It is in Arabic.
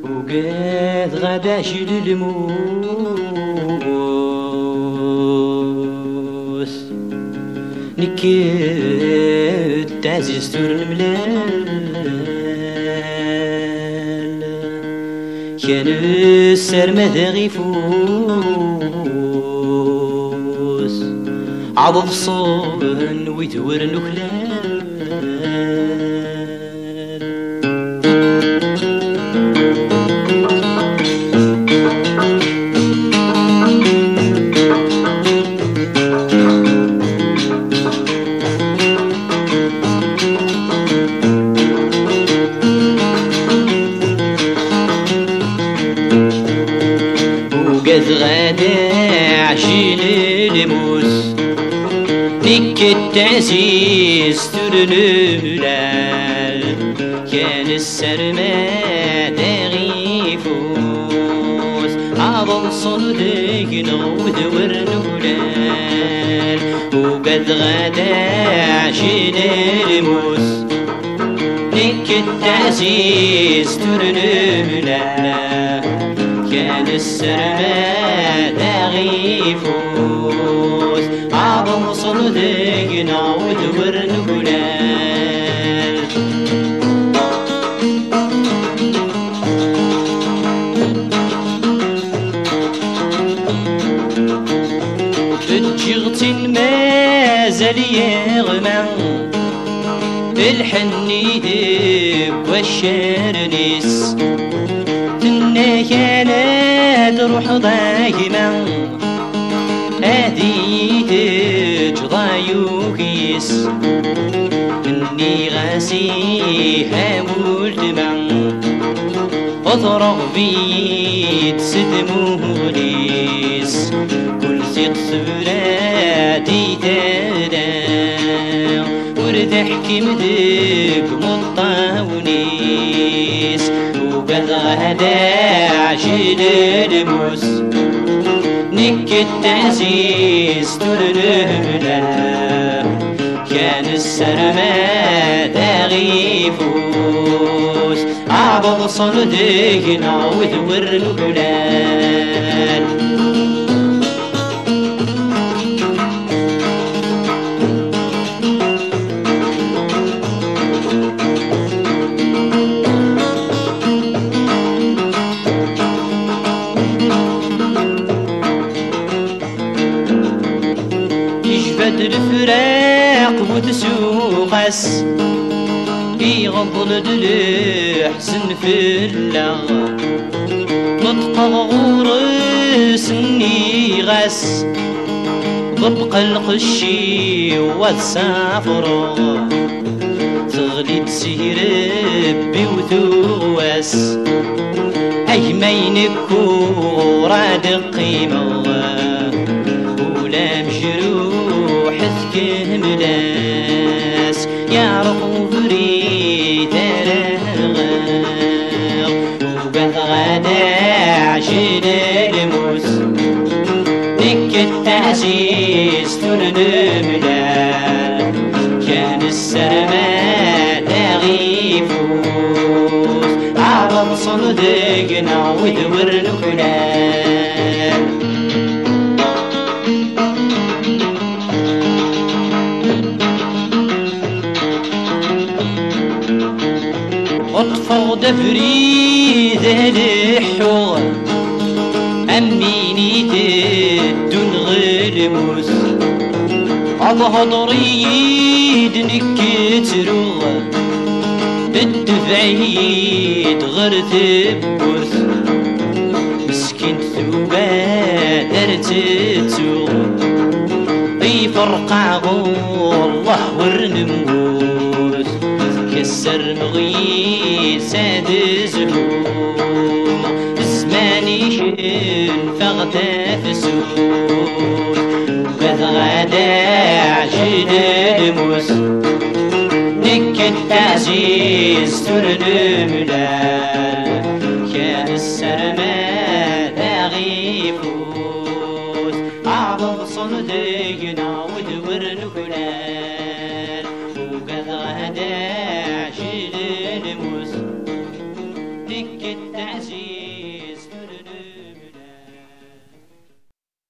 وقاد غدا شيل الموس نكيت تعزيز تور الملال كان السر ماذا غيفوس عضض صون ويدور نخلال وقد غدا عشيل الموس نكت تعزيز ترنملال كان السرماد غيفوس عظم صدقنا ودور نولال وقد غدا عشيل الموس نكت تعزيز ترنملال كان السرماد غيفوس عظم صدقنا ودور نقولال الجغت ما زال يغمى الحني دب والشرنس كانت روح ضايمة هذه تجضايوكيس إني غاسيها ملتمع أضرغ بيد سدمونيس كل ست سبراتي تادا وردحكي مدك مطاونيس وقد غدا عشيل الموس نكت تعزيز ترنملا كان السرماد غيفوس عبض صدقنا ودور نقلال الفراق وتسوقس يغضل دلحسن في اللغ نطق غورس النيغس ضبق القشي والسافر تغلي تسير بوثوس أي مينك وراد قيمة ولا مجروح كملاس يعرف بريد رغم وقد غدا عشيل الموس نكت تعزيز ترنملال كان السرماد غيفوس عرض صدقنا ودور نخلال أطفو دفري ذلحو أميني تدون غلموس أضهضريد نكترو بالدفعيد غرتبوس مسكين ثوبا درتتو يفرقع الله ورنموس كسر مغيث ساد زهور زماني شن فغتاف سور وقد غدا عشيل الموس نكت تعزيز ترنملال كان السرماد غيفوس أعظم صندقنا ودور نخلال وقد غدا عشيل الموس التعزيم